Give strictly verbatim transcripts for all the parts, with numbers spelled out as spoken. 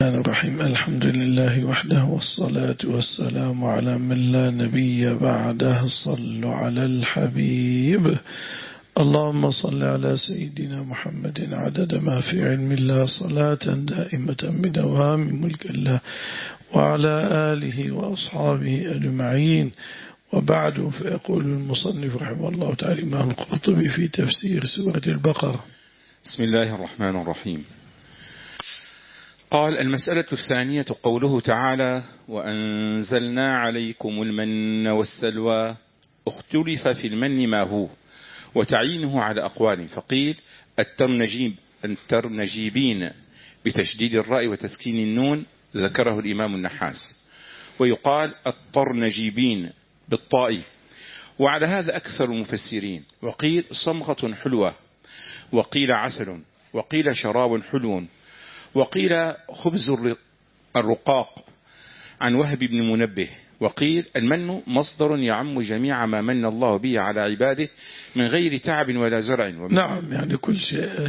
الرحمن الرحيم. الحمد لله وحده والصلاة والسلام على من لا نبي بعده. صلوا على الحبيب. اللهم صل على سيدنا محمد عدد ما في علم الله صلاة دائمة بدوام ملك الله وعلى آله وأصحابه أجمعين. وبعد، فيقول المصنف رحمه الله تعالى الإمام القرطبي في تفسير سورة البقرة: بسم الله الرحمن الرحيم. قال: المسألة الثانية قوله تعالى: وأنزلنا عليكم المن والسلوى. اختلف في المن ما هو وتعيينه على أقوال، فقيل الترنجيب الترنجيبين بتشديد الراء وتسكين النون، ذكره الإمام النحاس، ويقال الطرنجيبين بالطاء، وعلى هذا أكثر المفسرين. وقيل صمغة حلوة، وقيل عسل، وقيل شراب حلو، وقيل خبز الرقاق عن وهب بن منبه. وقيل المن مصدر يعم جميع ما من الله به على عباده من غير تعب ولا زرع. نعم، يعني كل شيء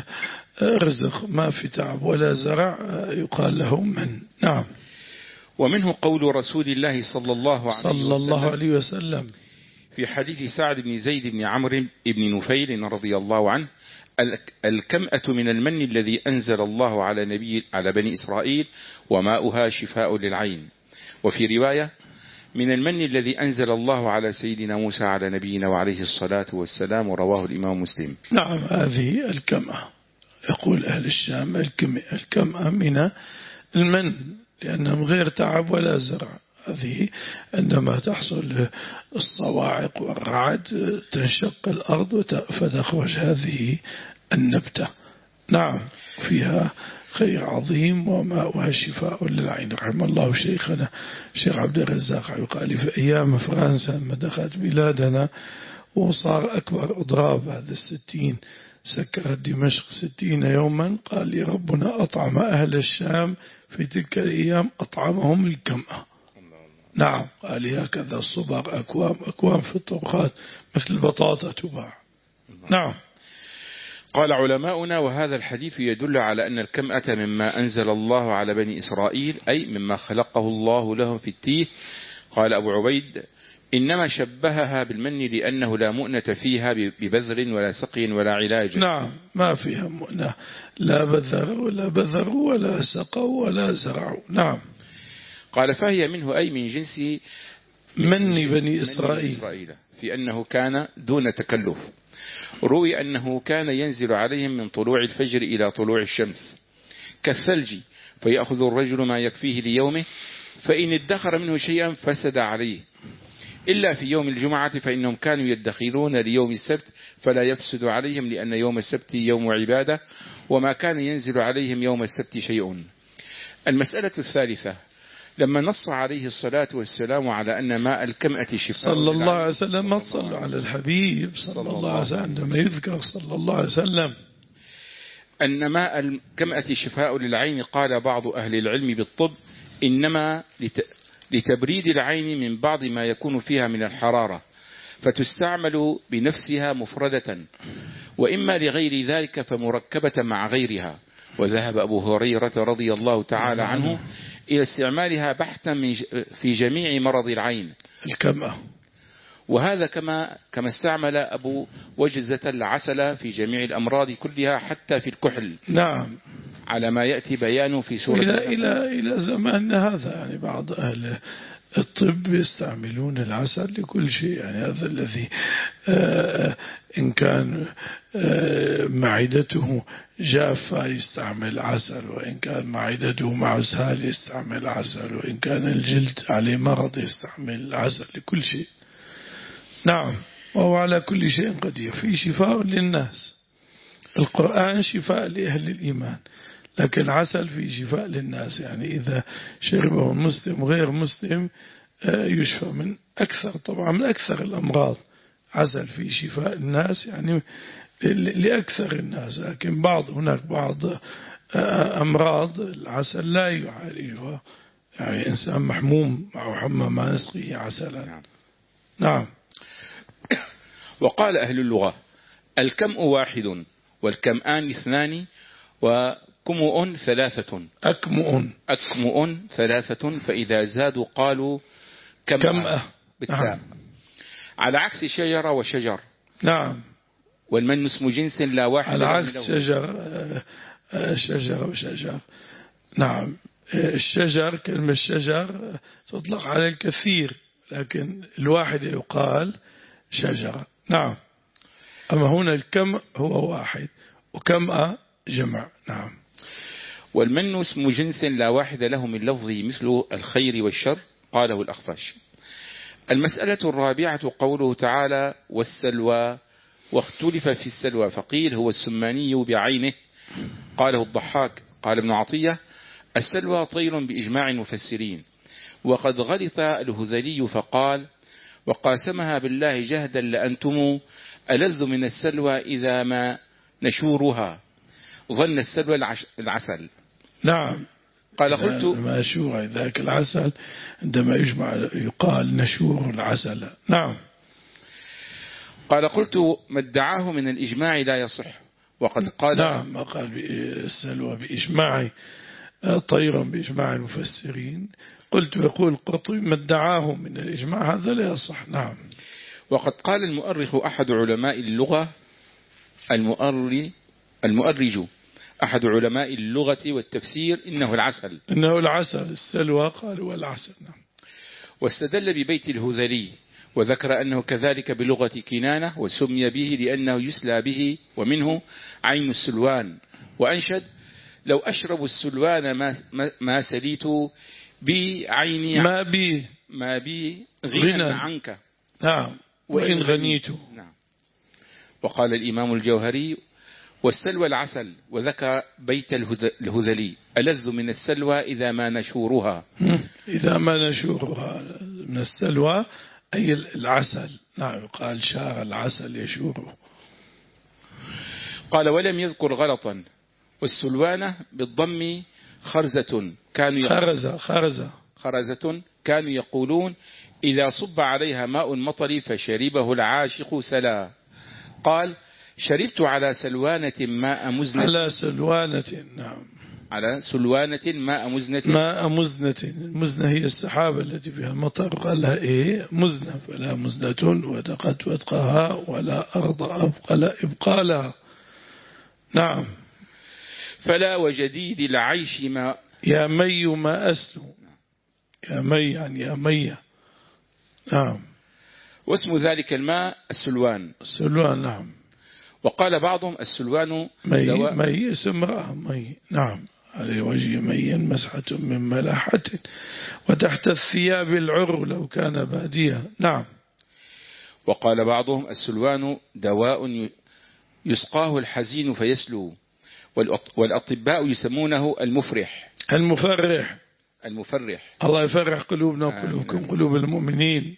رزق ما في تعب ولا زرع يقال له من. نعم. ومنه قول رسول الله صلى الله عليه, صلى الله عليه وسلم في حديث سعد بن زيد بن عمرو بن نفيل رضي الله عنه: الكمأة من المن الذي أنزل الله على نبي على بني إسرائيل وماؤها شفاء للعين. وفي رواية: من المن الذي أنزل الله على سيدنا موسى على نبينا وعليه الصلاة والسلام، ورواه الإمام مسلم. نعم، هذه الكمأة يقول أهل الشام الكمأة من المن لأنهم غير تعب ولا زرع. هذه عندما تحصل الصواعق والرعد تنشق الأرض فتخرج هذه النبتة. نعم، فيها خير عظيم وماؤها شفاء للعين. رحم الله شيخنا شيخ عبد الرزاق يقال في أيام فرنسا لما دخلت بلادنا وصار أكبر أضراب هذا الستين، سكرت دمشق ستين يوما، قال لي ربنا أطعم أهل الشام في تلك الأيام أطعمهم الكمأة. نعم، قال لي هكذا الصبر أكوام أكوام في الطبخات مثل البطاطا تباع. نعم. قال علماؤنا: وهذا الحديث يدل على أن الكمأة مما أنزل الله على بني إسرائيل، أي مما خلقه الله لهم في التيه. قال أبو عبيد: إنما شبهها بالمن لأنه لا مؤنة فيها ببذر ولا سقي ولا علاج. نعم، ما فيها مؤنة، لا بذر ولا بذر ولا سقوا ولا زرعوا. نعم. قال: فهي منه، أي من جنس من بني إسرائيل, إسرائيل في أنه كان دون تكلف. روي أنه كان ينزل عليهم من طلوع الفجر إلى طلوع الشمس كالثلج، فيأخذ الرجل ما يكفيه ليومه، فإن ادخر منه شيئا فسد عليه، إلا في يوم الجمعة فإنهم كانوا يدخرون ليوم السبت فلا يفسد عليهم، لأن يوم السبت يوم عبادة، وما كان ينزل عليهم يوم السبت شيء. المسألة الثالثة: لما نص عليه الصلاة والسلام على أن ماء الكمأة شفاء صلى الله عليه وسلم، ما تصلوا على الحبيب صلى الله عليه وسلم عندما يذكر صلى الله عليه وسلم أن ماء الكمأة شفاء للعين، قال بعض أهل العلم بالطب إنما لتبريد العين من بعض ما يكون فيها من الحرارة، فتستعمل بنفسها مفردة، وإما لغير ذلك فمركبة مع غيرها. وذهب أبو هريرة رضي الله تعالى عنه إلى استعمالها بحثا في جميع مرض العين الكمأة، وهذا كما كما استعمل أبو وجزة العسل في جميع الأمراض كلها حتى في الكحل. نعم، على ما يأتي بيانه في سورة إلى إلى إلى زماننا هذا. يعني بعض أهل الطب يستعملون العسل لكل شيء. يعني هذا الذي آه إن كان آه معدته جافة يستعمل عسل، وإن كان معدته معسهال يستعمل عسل، وإن كان الجلد عليه مرض يستعمل عسل لكل شيء. نعم، وهو على كل شيء قدير. في شفاء للناس، القرآن شفاء لأهل الإيمان، لكن عسل في شفاء للناس. يعني إذا شربه المسلم غير مسلم يشفى من أكثر، طبعا من أكثر الأمراض. عسل في شفاء الناس يعني لأكثر الناس، لكن بعض هناك بعض أمراض العسل لا يعالجها. يعني إنسان محموم مع حمى ما نسقيه عسلا. نعم. وقال أهل اللغة: الكمء واحد والكمآن اثنان، كمؤ ثلاثة. أكمؤ أكمؤ ثلاثة، فإذا زادوا قالوا كمأ كمأ بالتاء. نعم. على عكس شجرة وشجر. نعم. والمن اسم جنس لا واحد. على عكس شجر شجر وشجر. نعم. الشجر كلمة الشجر تطلق على الكثير، لكن الواحد يقال شجرة. نعم. أما هنا الكم هو واحد وكمأ جمع. نعم. والمن اسم جنس لا واحد له من لفظه مثل الخير والشر، قاله الأخفش. المسألة الرابعة قوله تعالى والسلوى، واختلف في السلوى فقيل هو السماني بعينه، قاله الضحاك. قال ابن عطية السلوى طير بإجماع المفسرين. وقد غلط الهذلي فقال وقاسمها بالله جهدا لأنتم ألذ من السلوى إذا ما نشورها، ظن السلوى العسل. نعم. قال قلت ما شور ذاك العسل عندما يجمع يقال نشور العسل. نعم. قال قلت ما ادعاه من الإجماع لا يصح، وقد قال نعم. ما قال السلوى بإجماع طيرا بإجماع المفسرين، قلت يقول قطي ما ادعاه من الإجماع هذا لا يصح. نعم. وقد قال المؤرخ أحد علماء اللغة المؤري المؤرج أحد علماء اللغة والتفسير إنه العسل. إنه العسل. السلوى قالوا العسل. نعم. واستدل ببيت الهذلي وذكر أنه كذلك بلغة كنانة، وسمي به لأنه يسلى به ومنه عين السلوان. وأنشد لو أشرب السلوان ما, ما سليت بعيني ما بي ما بي غنى عنك. نعم. وإن غنيت. نعم. وقال الإمام الجوهري والسلوى العسل، وذكر بيت الهذلي ألذ من السلوى إذا ما نشورها. إذا ما نشورها من السلوى أي العسل. نعم. قال شار العسل يشوره. قال ولم يذكر غلطا. والسلوانة بالضم خرزة كانوا خرزة خرزة خرزة كانوا يقولون إذا صب عليها ماء المطر فشربه العاشق سلا. قال شربت على سلوانة ماء مزنة. على سلوانة. نعم. على سلوانة ماء مزنة. ماء مزنة. المزنة هي السحابة التي فيها المطر، قال لها إيه مزنة، فلا مزنة ودقت واتقاها ولا أرض أبقى إبقالها. نعم. فلا وجديد العيش ما يا مي ما أسلو. يا مي يعني يا مي. نعم. واسم ذلك الماء السلوان. السلوان. نعم. وقال بعضهم السلوان مي مي اسم امرأة مي. نعم. على وجه مي مسحة من ملاحة وتحت الثياب العر لو كان بادية. نعم. وقال بعضهم السلوان دواء يسقاه الحزين فيسلو، والأطباء يسمونه المفرح. المفرح. المفرح. الله يفرح قلوبنا وقلوبكم قلوب المؤمنين.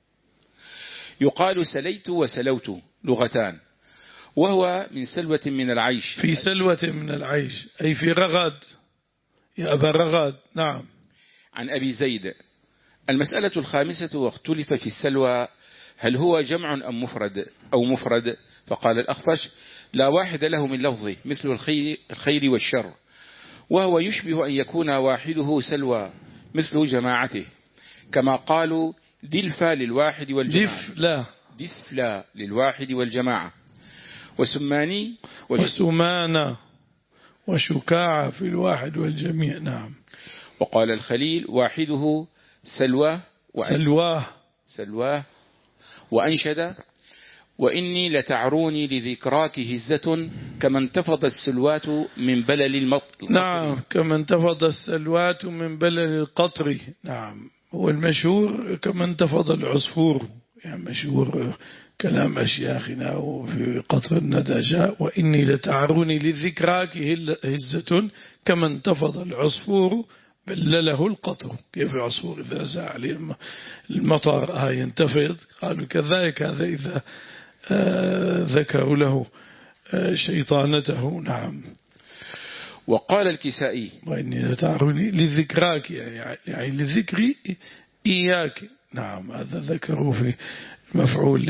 يقال سليت وسلوت لغتان، وهو من سلوة من العيش. في سلوة من العيش أي في رغد. يا أبا رغد. نعم. عن أبي زيد. المسألة الخامسة واختلف في السلوى هل هو جمع أم مفرد أو مفرد، فقال الأخفش لا واحد له من لفظه مثل الخير, الخير والشر، وهو يشبه أن يكون واحده سلوى مثل جماعته، كما قالوا دلفا للواحد والجماعة. دفلا دفلا للواحد والجماعة. وسماني وسمانا وشكاعة في الواحد والجميع. نعم. وقال الخليل واحده سلوى سلواه سلواه. وأنشد وإني لتعروني لذكراك هزة كما انتفض السلوات من بلل المطر. نعم. كما انتفض السلوات من بلل القطر. نعم. هو المشهور كما انتفض العصفور، يعني مشهور كلام أشياخنا وفي قطر الندى جاء وإني لتعروني لذكراك هزة كما انتفض العصفور بلله القطر. كيف العصفور إذا ساع المطر ها ينتفض، قالوا كذلك هذا إذا آه ذكروا له آه شيطانته. نعم. وقال الكسائي وإني لتعروني لذكراك يعني, يعني لذكري إياك. نعم. هذا ذكروا في مفعول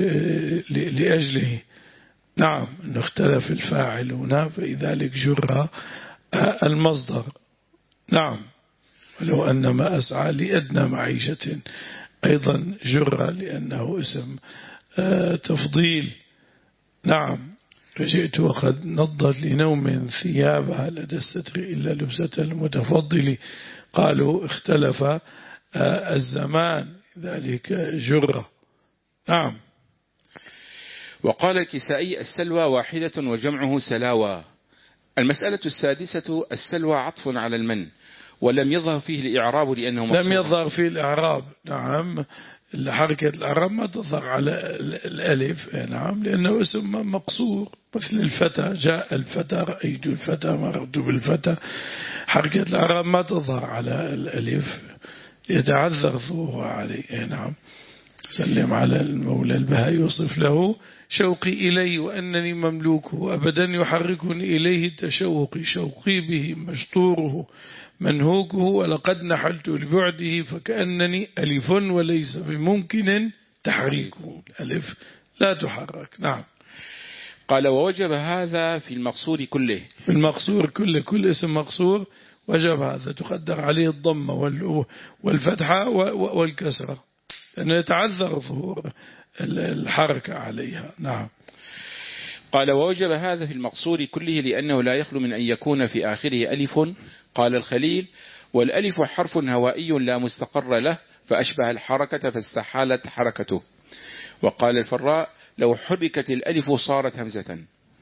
لأجله. نعم. أنه اختلف الفاعل هنا فلذلك جر المصدر. نعم. ولو أن ما أسعى لأدنى معيشة أيضا جرة لأنه اسم تفضيل. نعم. فجئت وقد نضت لنوم ثيابها لدى الستر إلا لبسة المتفضل. قالوا اختلف الزمان ذلك جرة. نعم. وقال الكسائي السلوى واحدة وجمعه سلاوى. المسألة السادسة السلوى عطف على المن ولم يظهر فيه الإعراب لأنه مقصود. لم يظهر فيه الإعراب. نعم. حركة الإعراب ما تظهر على الألف. نعم. لأنه اسم مقصور مثل الفتى. جاء الفتى رأيت الفتى مررت بالفتى. حركة الإعراب ما تظهر على الألف يتعذر ظهورها عليه. نعم. سلم على المولى البهاء يوصف له شوقي إليه وأنني مملوكه أبدا يحركني إليه التشوق شوقي به مشطوره منهوكه ولقد نحلت لبعده فكأنني ألف وليس بممكن تحريكه. الألف لا تحرك. نعم. قال ووجب هذا في المقصور كله. في المقصور كله كل اسم مقصور وجب هذا تقدر عليه الضمة والفتحة والكسرة لأنه يتعذر ظهور الحركة عليها. نعم. قال ووجب هذا في المقصور كله لأنه لا يخلو من أن يكون في آخره ألف. قال الخليل والألف حرف هوائي لا مستقر له فأشبه الحركة فاستحالت حركته. وقال الفراء لو حركت الألف صارت همزة.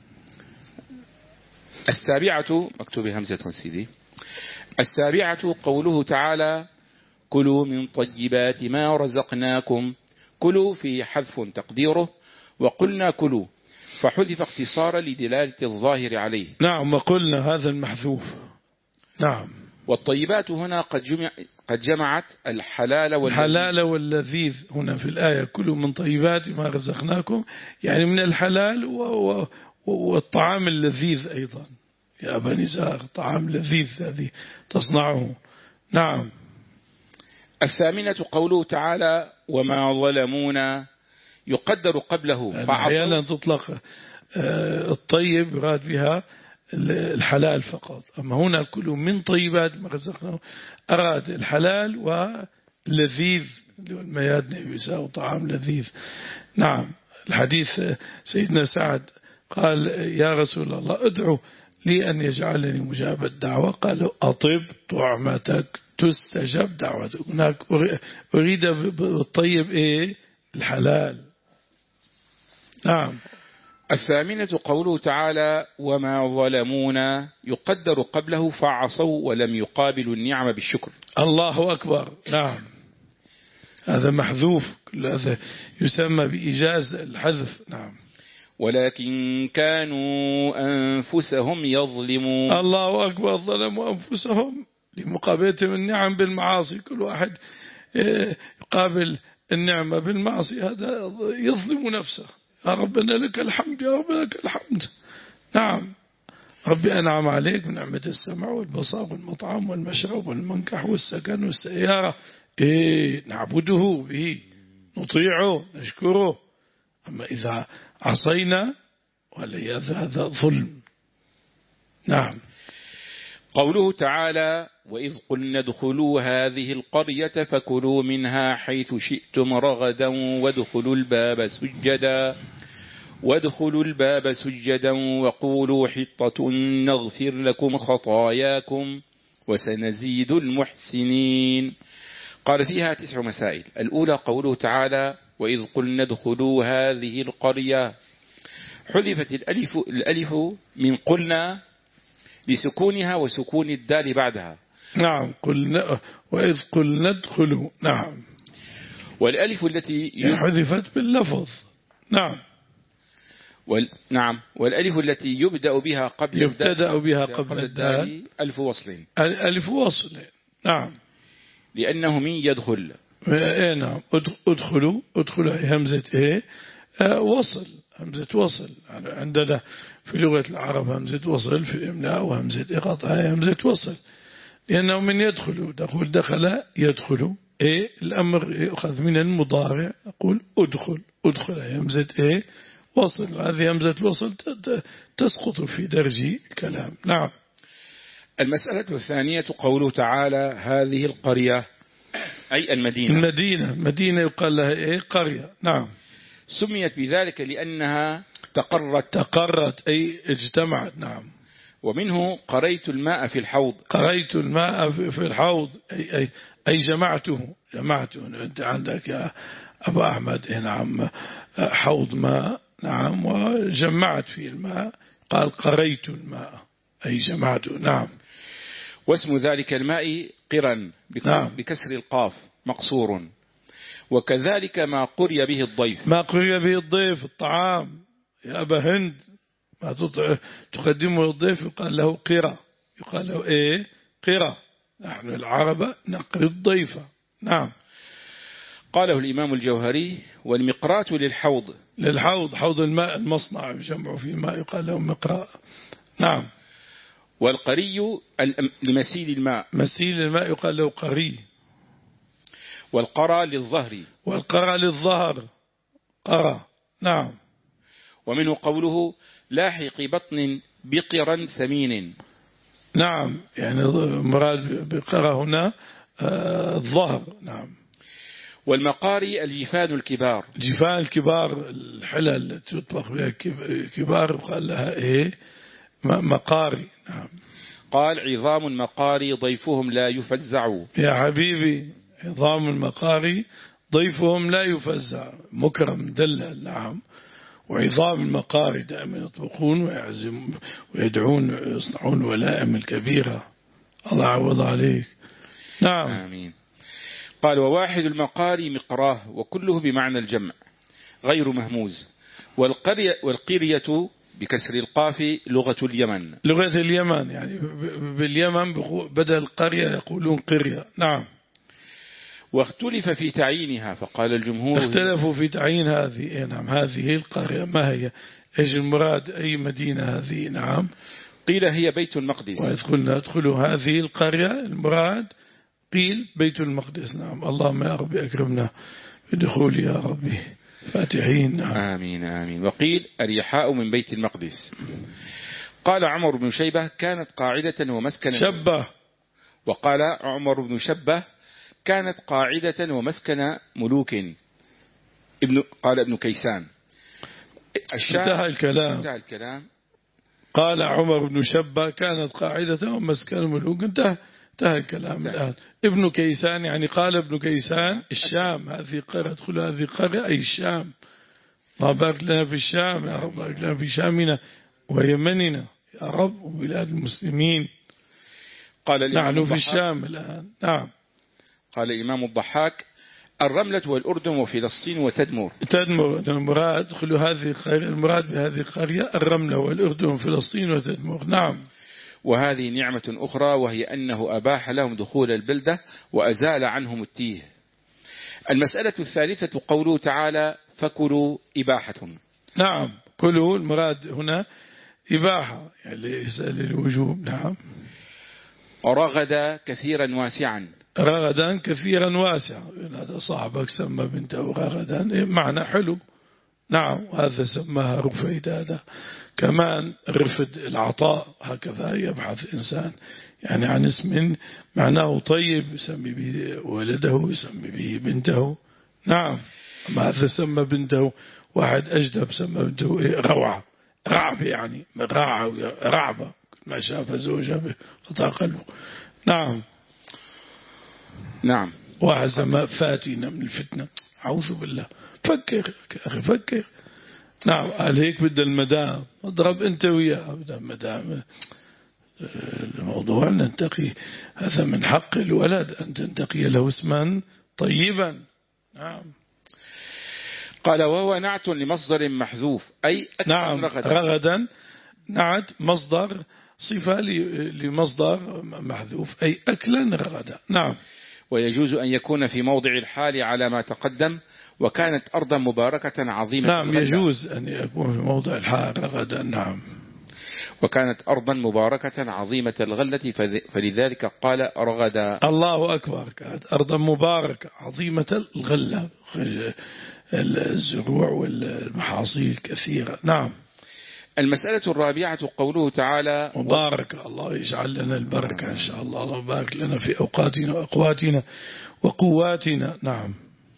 السابعة مكتوب همزة سيدي. السابعة قوله تعالى كلوا من طيبات ما رزقناكم. كلوا فيه حذف تقديره وقلنا كلوا فحذف اختصارا لدلالة الظاهر عليه. نعم. وقلنا هذا المحذوف. نعم. والطيبات هنا قد, جمع قد جمعت الحلال واللذيذ. الحلال واللذيذ هنا في الآية كلوا من طيبات ما رزقناكم يعني من الحلال و... و... والطعام اللذيذ أيضا يا أبا نزار طعام لذيذ هذه تصنعه. نعم. الثامنة قوله تعالى وما ظلمونا يقدر قبله أحيانا تطلق الطيب يراد بها الحلال فقط أما هنا كله من طيبات ما رزقناه أراد الحلال واللذيذ الميادن يساوي طعام لذيذ. نعم. الحديث سيدنا سعد قال يا رسول الله ادعو لي أن يجعلني مجاب الدعوة قالوا أطب طعمتك تستجب دعوتك. هناك أريد بالطيب إيه الحلال. نعم. الثامنة قوله تعالى وما ظلمونا يقدر قبله فعصوا ولم يقابلوا النعم بالشكر. الله أكبر. نعم. هذا محذوف كل هذا يسمى بإيجاز الحذف. نعم. ولكن كانوا أنفسهم يظلمون. الله أكبر. ظلموا أنفسهم لمقابلتهم النعم بالمعاصي. كل واحد يقابل النعمة بالمعصية هذا يظلم نفسه. يا ربنا لك الحمد يا ربنا لك الحمد. نعم. ربي أنعم عليك من نعمة السمع والبصر والمطعم والمشرب والمنكح والسكن والسيارة. إيه نعبده به نطيعه نشكره. أما إذا عصينا والعياذ هذا ظلم. نعم. قوله تعالى وإذ قلنا ادخلوا هذه القرية فكلوا منها حيث شئتم رغدا وادخلوا الباب سجدا وادخلوا الباب سجدا وقولوا حطة نغفر لكم خطاياكم وسنزيد المحسنين. قال فيها تسع مسائل. الأولى قوله تعالى وإذ قلنا ادخلوا هذه القرية حذفت الألف, الألف من قلنا لسكونها وسكون الدال بعدها. نعم. قلنا وإذ قلنا ادخلوا. نعم. والألف التي حذفت باللفظ. نعم. وال... نعم. والألف التي يبدأ بها قبل يبتدأ بها قبل الدال ألف وصل. ألف وصل. نعم. لأنه من يدخل. إيه نعم. ادخلوا ادخلوا همزة إيه آه وصل همزة وصل. عندنا في لغة العرب همزة وصل في الإملاء وهمزة إقاطع همزة وصل لأنه من يدخل دخل دخل يدخل. إيه الأمر يأخذ من المضارع أقول أدخل أدخل همزة إيه وصل. هذه همزة الوصل تسقط في درج الكلام. نعم. المسألة الثانية قوله تعالى هذه القرية أي المدينة. المدينة مدينة يقال لها إيه قرية. نعم. سميت بذلك لأنها تقرت. تقرت أي اجتمعت. نعم. ومنه قريت الماء في الحوض. قريت الماء في الحوض أي, أي, أي جمعته جمعته. أنت عندك يا أبا أحمد. نعم. حوض ماء. نعم. وجمعت فيه الماء قال قريت الماء أي جمعته. نعم. واسم ذلك الماء قرا نعم. بكسر القاف مقصور. وكذلك ما قري به الضيف. ما قري به الضيف الطعام يا أبا هند ما تقدمه للضيف يقال له قرى. يقال له إيه قرى. نحن العرب نقري الضيف. نعم. قاله الإمام الجوهري والمقراة للحوض. للحوض حوض الماء المصنع يجمع فيه ماء يقال له مقراء. نعم. والقري لمسيل الماء. مسيل الماء يقال له قري. والقرى للظهر. والقرى للظهر قرى. نعم. ومنه قوله لاحق بطن بقرا سمين. نعم. يعني مراد بقرى هنا الظهر. نعم. والمقاري الجفان الكبار. جفان الكبار الحلل التي يطبخ بها كبار وقال لها إيه مقاري. نعم. قال عظام المقاري ضيفهم لا يفزع. يا حبيبي عظام المقاري ضيفهم لا يفزع مكرم دلل. نعم. وعظام المقاري دائما يطبخون ويعزم ويدعون ويصنعون ولائم الكبيرة. الله عوض عليك. نعم. آمين. قال وواحد المقاري مقراه وكله بمعنى الجمع غير مهموز. والقرية, والقرية بكسر القاف لغة اليمن. لغة اليمن يعني باليمن بدل القرية يقولون قرية. نعم. واختلف في تعيينها فقال الجمهور. اختلفوا في تعيين هذه. نعم. هذه القرية ما هي ايش المراد أي مدينة هذه. نعم. قيل هي بيت المقدس. وإذ قلنا ادخلوا هذه القرية المراد قيل بيت المقدس. نعم. اللهم يا ربي أكرمنا بدخول يا ربي فاتحين. نعم. آمين آمين. وقيل الريحاء من بيت المقدس. قال عمر بن شيبة كانت قاعدة ومسكنا. شبه. وقال عمر بن شبه كانت قاعدة ومسكن ملوك. ابن قال ابن كيسان. انتهى الكلام. انتهى الكلام. قال عمر بن شبه كانت قاعدة ومسكن ملوك. انتهى انتهى الكلام. الآن ابن كيسان يعني قال ابن كيسان الشام. هذه قرية ادخل هذه قرية أي الشام. الله بارك لنا في الشام يا رب. بارك لنا في شامنا ويمننا يا رب وبلاد المسلمين. قال نحن في الشام الآن. نعم. قال الإمام الضحاك الرملة والأردن وفلسطين وتدمر. تدمر المراد ادخلوا هذه القرية. المراد بهذه القرية الرملة والأردن وفلسطين وتدمر. نعم. وهذه نعمة أخرى وهي أنه أباح لهم دخول البلدة وأزال عنهم التيه. المسألة الثالثة قوله تعالى فكلوا إباحة. نعم. كلوا المراد هنا إباحة يعني ليس للوجوب. نعم. رغد كثيرا واسعا. رغدا كثيرا واسعا. هذا صاحبك سمى بنته رغدا معنى حلو. نعم. وهذا سماها رفيد. هذا كمان رفد العطاء هكذا يبحث إنسان يعني عن اسم معناه طيب يسمي به ولده يسمي به بنته. نعم. أما هذا سمى بنته واحد أجدب سمى بنته إيه روعة رعب يعني رعب رعبة ما شاف زوجها قطع قلبه. نعم. نعم. واحد سمى فاتنة من الفتنة. أعوذ بالله. فكر أخي فكر. نعم. قال هيك بدأ المدام اضرب أنت وياه. بدأ المدام الموضوع ننتقي هذا من حق الولد أن تنتقي له اسما طيبا. نعم. قال وهو نعت لمصدر محذوف أي نعم رغدا. رغدا نعت مصدر صفة لمصدر محذوف أي أكلا رغدا. نعم. ويجوز أن يكون في موضع الحال على ما تقدم وكانت أرضا مباركة عظيمة. نعم الغلة. يجوز أن يكون في موضع الحال رغدا. نعم. وكانت أرضا مباركة عظيمة الغلة فلذلك قال رغدا. الله أكبر. كانت أرضا مباركة عظيمة الغلة الزروع والمحاصيل كثيرة. نعم. المسألة الرابعة قوله تعالى وبارك الله يجعل لنا البركة إن شاء الله. الله بارك لنا في أوقاتنا وأقواتنا وقواتنا. نعم.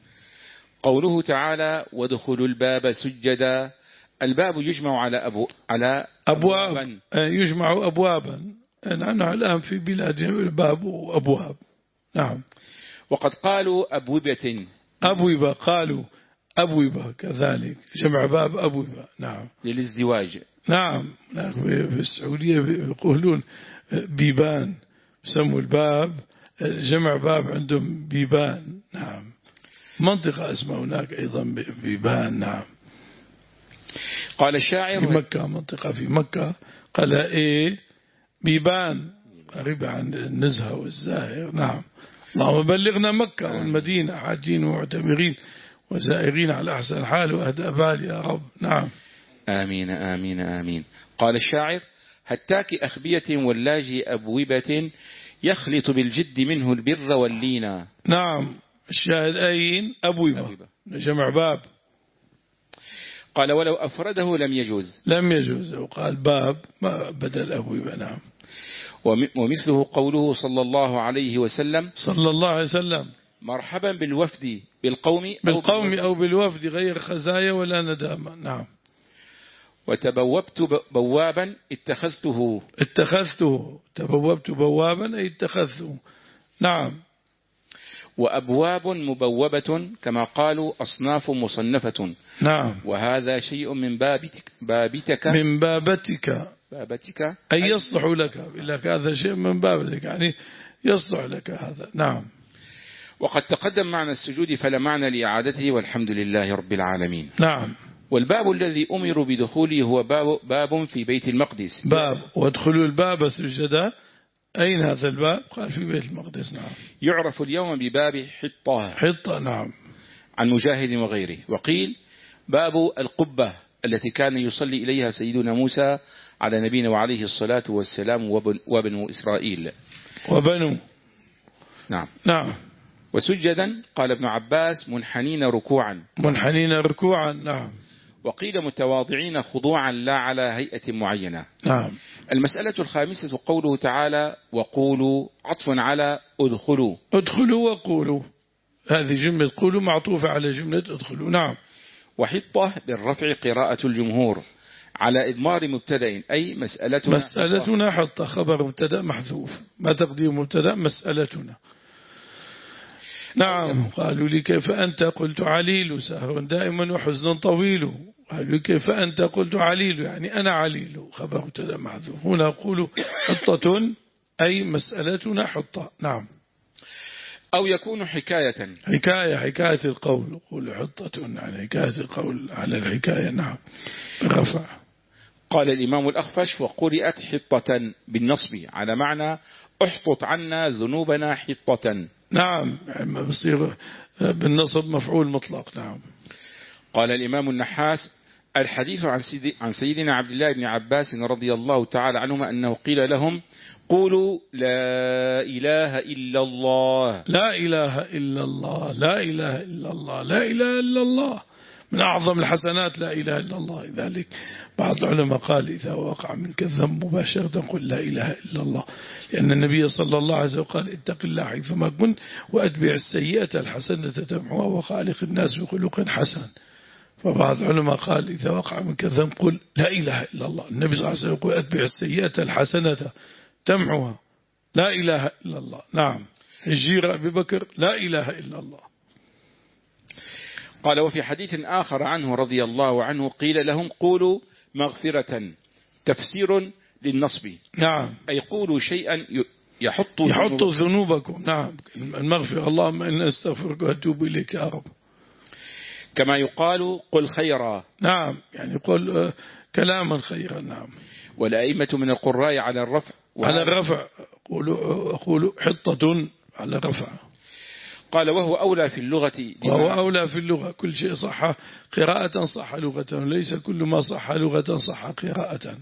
قوله تعالى وادخلوا الباب سجدا. الباب يجمع على أبو على أبواب أبوابا. يجمع أبوابا. نحن الآن في بلادنا الباب وأبواب. نعم. وقد قالوا أبوبة. أبوبة قالوا أبوبة كذلك جمع باب أبوبة. نعم. للازدواج. نعم. في السعودية يقولون بيبان، يسموا الباب جمع باب عندهم بيبان. نعم. منطقة اسمها هناك أيضا بيبان. نعم. قال الشاعر في مكة، منطقة في مكة قال إيه بيبان قريبة عن النزهة والزاهر. نعم. اللهم بلغنا مكة والمدينة حاجين ومعتمرين وزائرين على أحسن حال وأهدأ بال يا رب. نعم. آمين آمين آمين. قال الشاعر هتاك أخبية واللاجي أبوبة يخلط بالجد منه البر واللينا. نعم. الشاهد أين أبوبة جمع باب. قال ولو أفرده لم يجوز. لم يجوز. وقال باب ما بدل أبوبة. نعم. ومثله قوله صلى الله عليه وسلم صلى الله عليه وسلم مرحبا بالوفد بالقوم بالقوم أو بالوفد غير خزايا ولا ندامة. نعم. وتبوبت بوابا اتخذته. اتخذته. تبوبت بوابا أي اتخذته. نعم. وأبواب مبوبة كما قالوا أصناف مصنفة. نعم. وهذا شيء من بابتك بابتك من بابتك بابتك أي يصلح لك. لك هذا شيء من بابتك يعني يصلح لك هذا. نعم. وقد تقدم معنى السجود فلا معنى لإعادته والحمد لله رب العالمين. نعم. والباب الذي أمر بدخوله هو باب, باب في بيت المقدس. باب وادخلوا الباب سجدا. أين هذا الباب؟ قال في بيت المقدس. نعم. يعرف اليوم بباب حطة. حطة. نعم. عن مجاهد وغيره. وقيل باب القبة التي كان يصلي إليها سيدنا موسى على نبينا وعليه الصلاة والسلام وبنو إسرائيل. وبنو. نعم. نعم. وسجدا قال ابن عباس منحنين ركوعا. منحنين ركوعا. نعم. وقيل متواضعين خضوعا لا على هيئة معينة. نعم. المسألة الخامسة قوله تعالى وقولوا عطف على ادخلوا. ادخلوا وقولوا. هذه جملة قولوا معطوفة على جملة ادخلوا. نعم. وحطة بالرفع قراءة الجمهور على إضمار مبتدأ أي مسألتنا. مسألتنا حطة خبر مبتدأ محذوف. ما تقديم مبتدأ مسألتنا. نعم. قالوا لي كيف أنت قلت عليل سهر دائما وحزن طويل. قالوا لي كيف أنت قلت عليل يعني أنا عليل خبر مبتدأ محذوف. هنا نقول حطة أي مسألتنا حطة. نعم. أو يكون حكاية. حكاية حكاية القول. قول حطة يعني حكاية القول على الحكاية. نعم. رفع. قال الإمام الأخفش وقرئت حطة بالنصب على معنى احطط عنا ذنوبنا حطة. نعم. يعني بصير بالنصب مفعول مطلق. نعم. قال الإمام النحاس الحديث عن, سيد عن سيدنا عبد الله بن عباس رضي الله تعالى عنهما أنه قيل لهم قولوا لا إله إلا الله. لا إله إلا الله. لا إله إلا الله. لا إله إلا الله من أعظم الحسنات. لا إله إلا الله. لذلك بعض العلماء قال إذا وقع منك الذنب مباشرة قل لا إله إلا الله لأن النبي صلى الله عليه وسلم قال اتق الله حيثما كنت وأتبع السيئة الحسنة تمحوها وخالق الناس بخلق حسن. فبعض العلماء قال إذا وقع منك الذنب قل لا إله إلا الله. النبي صلى الله عليه وسلم يقول أتبع السيئة الحسنة تمحوها. لا إله إلا الله. نعم. الجير أبي بكر لا إله إلا الله. قال وفي حديث آخر عنه رضي الله عنه قيل لهم قولوا مغفرة تفسير للنصب. نعم. أي قولوا شيئا يحط يحط ذنوبكم. نعم. المغفرة اللهم إن أستغفرك وأتوب إليك يا رب. كما يقال قل خيرا. نعم. يعني قل كلاما خيرا. نعم. والأئمة من القراء على الرفع. على الرفع. قولوا قولوا حطة على الرفع. قال وهو أولى في اللغة. وهو أولى في اللغة. كل شيء صح قراءة صح لغة ليس كل ما صح لغة صح قراءة.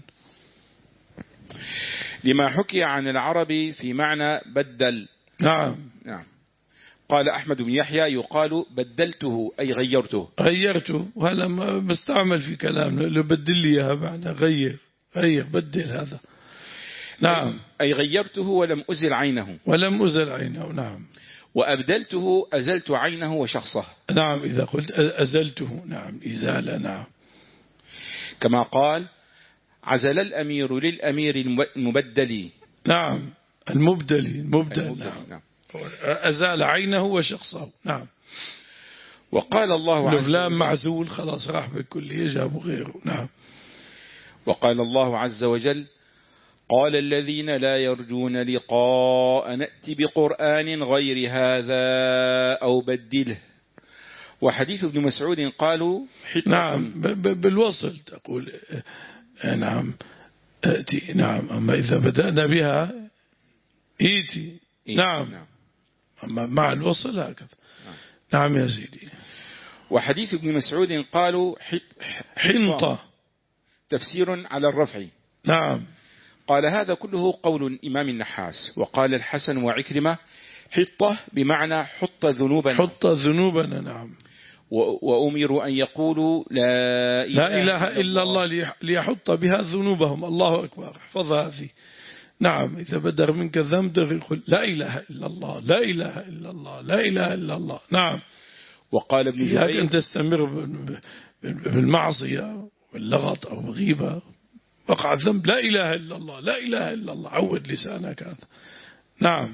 لما حكي عن العرب في معنى بدل. نعم. نعم. قال أحمد بن يحيى يقال بدلته أي غيرته. غيرته، وهذا مستعمل في كلامنا، لو بدل لي إياها معنى غير غير بدل هذا. نعم. أي غيرته ولم أزل عينه. ولم أزل عينه. نعم. وأبدلته أزلت عينه وشخصه. نعم إذا قلت أزلته. نعم إزالة. نعم. كما قال عزل الأمير للأمير المبدل. نعم المبدل المبدل. المبدل. نعم. نعم. أزال عينه وشخصه. نعم. وقال الله عز وجل الفلان معزول خلاص راح بالكلية جابوا غيره. نعم. وقال الله عز وجل قال الذين لا يرجون لقاء نأتي بقرآن غير هذا أو بدله. وحديث ابن مسعود قالوا نعم بالوصل تقول نعم أتي. نعم أما إذا بدأنا بها إيتي. نعم. نعم أما مع الوصل هكذا. نعم, نعم يا سيدي. وحديث ابن مسعود قالوا حنطة تفسير على الرفع. نعم. قال هذا كله قول الإمام النحاس. وقال الحسن وعكرمة حطة بمعنى حط ذنوبنا. حط ذنوبنا. نعم. وأمروا أن يقولوا لا إله, لا إله إلا الله ليحط بها ذنوبهم. الله أكبر. احفظ هذه. نعم إذا بدر منك ذنب يقول لا إله إلا الله لا إله إلا الله لا إله إلا الله. نعم. وقال ابن جبير إذا أن تستمر بالمعصية واللغط أو بغيبة وقع الذنب لا إله إلا الله لا إله إلا الله. عود لسانك هذا. نعم.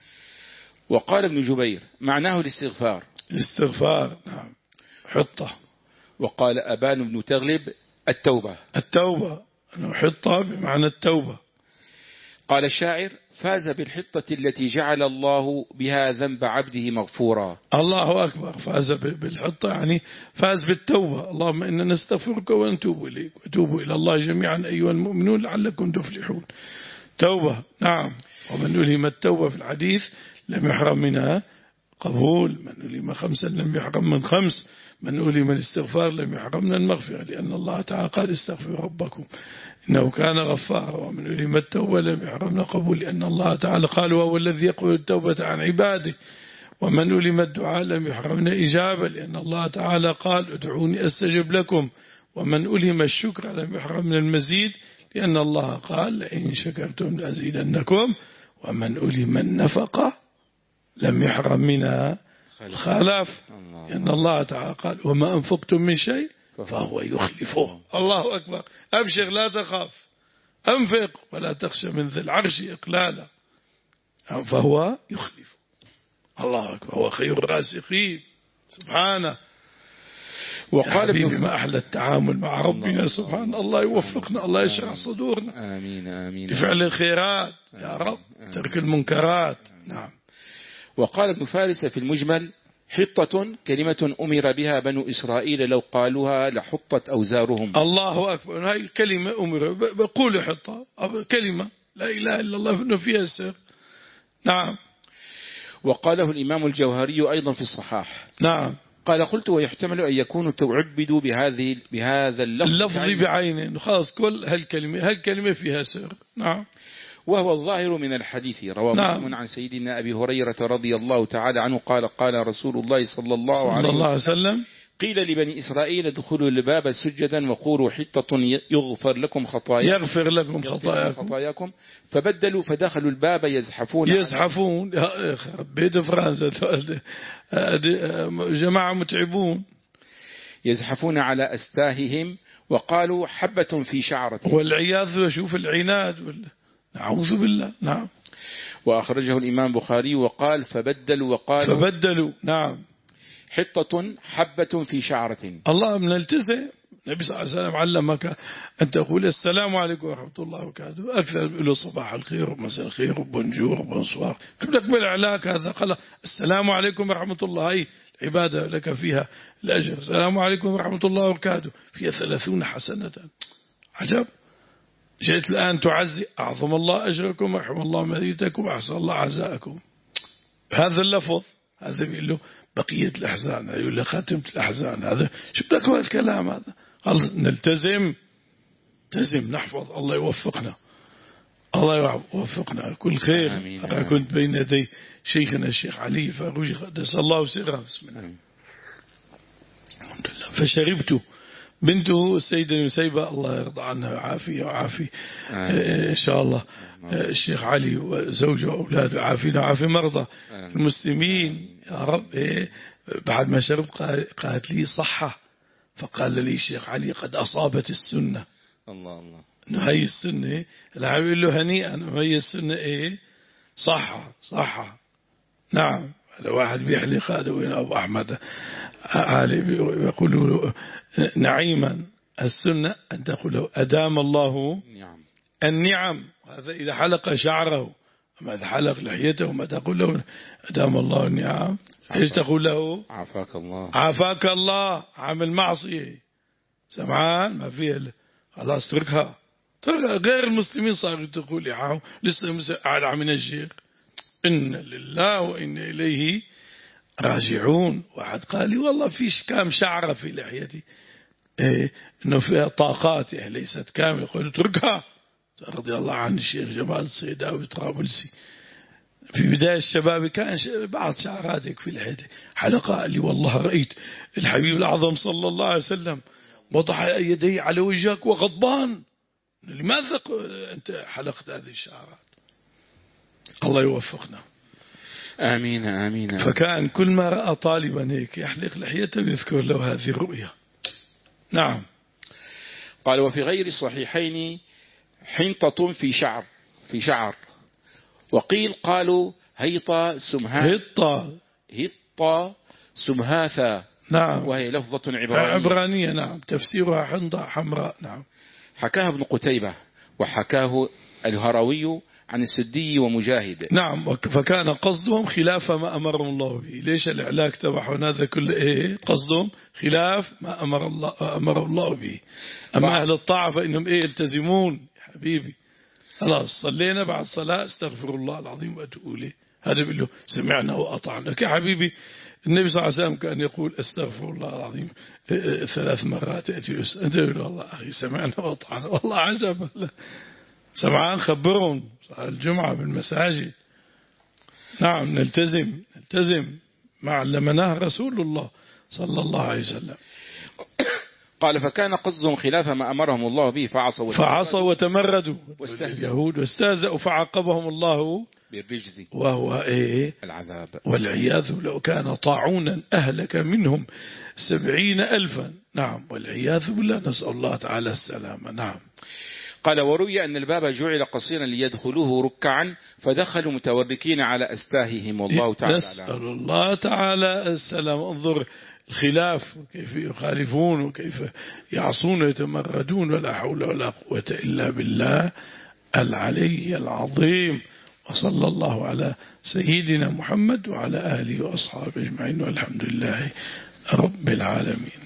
وقال ابن جبير معناه الاستغفار. الاستغفار. نعم حطة. وقال أبان بن تغلب التوبة. التوبة أنه حطة بمعنى التوبة. قال الشاعر فاز بالحطة التي جعل الله بها ذنب عبده مغفورا. الله أكبر. فاز بالحطة يعني فاز بالتوبة. اللهم إنا نستغفرك ونتوب إليك وتوبوا إلى الله جميعا أيها المؤمنون لعلكم تفلحون. توبة. نعم. ومن ألهم التوبة في الحديث لم يحرم منها قبول. من ألهم خمسا لم يحرم من خمس. من ألهم الاستغفار لم يحرم من المغفرة لأن الله تعالى قال استغفروا ربكم إنه كان غفارا. ومن ألهم التوبة لم يحرم من قبول لأن الله تعالى قال وهو الذي يقبل التوبة عن عباده. ومن ألهم الدعاء لم يحرم من الإجابة لأن الله تعالى قال ادعوني أستجب لكم. ومن ألهم الشكر لم يحرم من المزيد لأن الله قال لئن شكرتم لأزيدنكم. ومن ألهم النفقة لم يحرم منها الخلف لأن الله تعالى قال وما أنفقتم من شيء فهو يخلفه. الله أكبر. أبشر لا تخاف. أنفق ولا تخشى من ذي العرش إقلالا فهو يخلفه. الله أكبر. هو خير الرازقين سبحانه. وقال ابن ما أحلى التعامل مع ربنا سبحانه. الله يوفقنا. الله يشرح صدورنا. آمين آمين. بفعل الخيرات يا رب. ترك المنكرات. نعم. وقال ابن فارس في المجمل حطة كلمة أمر بها بنو إسرائيل لو قالوها لحطت أوزارهم. الله أكبر. هاي كلمة أمر بقول حطة كلمة لا إله إلا الله إنه فيها السر. نعم. وقاله الإمام الجوهري أيضا في الصحاح. نعم. قال قلت ويحتمل أن يكونوا تعبدوا بهذه بهذا اللفظ اللفظ بعينه. خلاص كل هالكلمة هالكلمة فيها سر. نعم. وهو الظاهر من الحديث. رواه نعم. مسلم عن سيدنا أبي هريرة رضي الله تعالى عنه قال قال رسول الله صلى الله صلى عليه الله وسلم, وسلم قيل لبني إسرائيل ادخلوا الباب سجدا وقولوا حطة يغفر لكم خطاياكم يغفر لكم خطاياكم, خطاياكم فبدلوا فدخلوا الباب يزحفون يزحفون. بيت فرنسا جماعة متعبون يزحفون على أستاههم وقالوا حبة في شعرة. والعياذ وشوف العناد وال... نعوذ بالله. نعم. وأخرجه الإمام بخاري وقال فبدلوا وقالوا فبدلوا. نعم. حطة حبة في شعرة. الله من التزم. النبي صلى الله عليه وسلم علمك أن تقول السلام عليكم ورحمة الله وبركاته. أكثر له صباح الخير ومساء الخير وبونجور وبونسوار. كيف بالعلاك هذا قال السلام عليكم ورحمة الله. هي عبادة لك فيها الأجر. السلام عليكم ورحمة الله وبركاته فيها ثلاثون حسنة. عجب. جئت الآن تعزي أعظم الله أجركم ورحم الله مديتكم وأحسن الله عزاءكم. هذا اللفظ هذا بيقول له بقية الأحزان. يقول له خاتمة الأحزان. هذا شو بدك هو الكلام هذا. قال نلتزم نلتزم نحفظ. الله يوفقنا. الله يوفقنا كل خير. آمين. أنا كنت بين يدي شيخنا الشيخ علي فاروجي قدس الله سره بسم الله الحمد لله. فشربت بنته السيدة نسيبة الله يرضى عنها وعافية وعافي إن شاء الله الشيخ علي وزوجه وأولاده عافينا وعافي مرضى المسلمين يا رب. إيه بعد ما شربت قالت لي صحة، فقال لي الشيخ علي قد أصابت السنة. الله الله إنه هي السنة العام يقول له هنيئا، هي السنة إيه صحة صحة. نعم هذا واحد بيحلق هذا وين أبو أحمد عالي يقول نعيما السنة أن تقول له أدام الله النعم. هذا إذا حلق شعره، أما إذا حلق لحيته ما تقول له أدام الله النعم. إيش تقول له عافاك الله عافاك الله. عامل معصية سمعان ما فيه خلاص تركها تركها. غير المسلمين صاروا تقول يا لسه أعلى من الشيخ إن لله وإن إليه راجعون. واحد قال لي والله فيش كام شعرة في لحيتي إيه إنه فيها طاقات يعني ليست كاملة. قلت اتركها رضي الله عن الشيخ جمال الصيداوي طرابلسي في بداية الشباب كان بعض شعراتك في لحيته حلقة. قال لي والله رأيت الحبيب الأعظم صلى الله عليه وسلم وضع يديه على وجهك وغضبان لماذا أنت حلقت هذه الشعرات. الله يوفقنا. آمين آمين. فكان كل ما رأى طالبا هيك يحلق لحيته يذكر له هذه الرؤية. نعم. قال وفي غير الصحيحين حنطة في شعر في شعر وقيل قالوا هيطة سمها هطة هطة سمهاثة. نعم. وهي لفظة عبرانية عبرانية. نعم تفسيرها حنطة حمراء. نعم. حكاها ابن قتيبة وحكاه الهروي عن السدي ومجاهد. نعم. فكان قصدهم خلاف ما أمرهم الله به. ليش الإعلاق تبعهم هذا كله إيه قصدهم خلاف ما أمر الله أمر الله به. أما أهل الطاعة فإنهم إيه يلتزمون. حبيبي خلاص صلينا بعد الصلاة استغفر الله العظيم وأتوب إليه. هذا بيقول له سمعنا وأطعنا. يا حبيبي النبي صلى الله عليه وسلم كان يقول استغفر الله العظيم ثلاث مرات يأتي أنت يقول والله أخي سمعنا وأطعنا. والله عجب سمعان خبرهم الجمعة بالمساجد. نعم نلتزم نلتزم ما علمناه رسول الله صلى الله عليه وسلم. قال فكان قصدهم خلاف ما أمرهم الله به فعصوا فعصوا وتمردوا اليهود واستهزأوا فعاقبهم الله بالرجز وهو إيه العذاب والعياذ. لو كان طاعونا أهلك منهم سبعين ألفا. نعم والعياذ بالله نسأل الله تعالى السلامة. نعم. قال وروي أن الباب جعل قصيرا ليدخلوه ركعا فدخلوا متوركين على أستاههم والله تعالى نسأل الله تعالى السلام. انظر الخلاف كيف يخالفون وكيف يعصون ويتمردون ولا حول ولا قوة إلا بالله العلي العظيم. وصلى الله على سيدنا محمد وعلى آله وأصحابه أجمعين والحمد لله رب العالمين.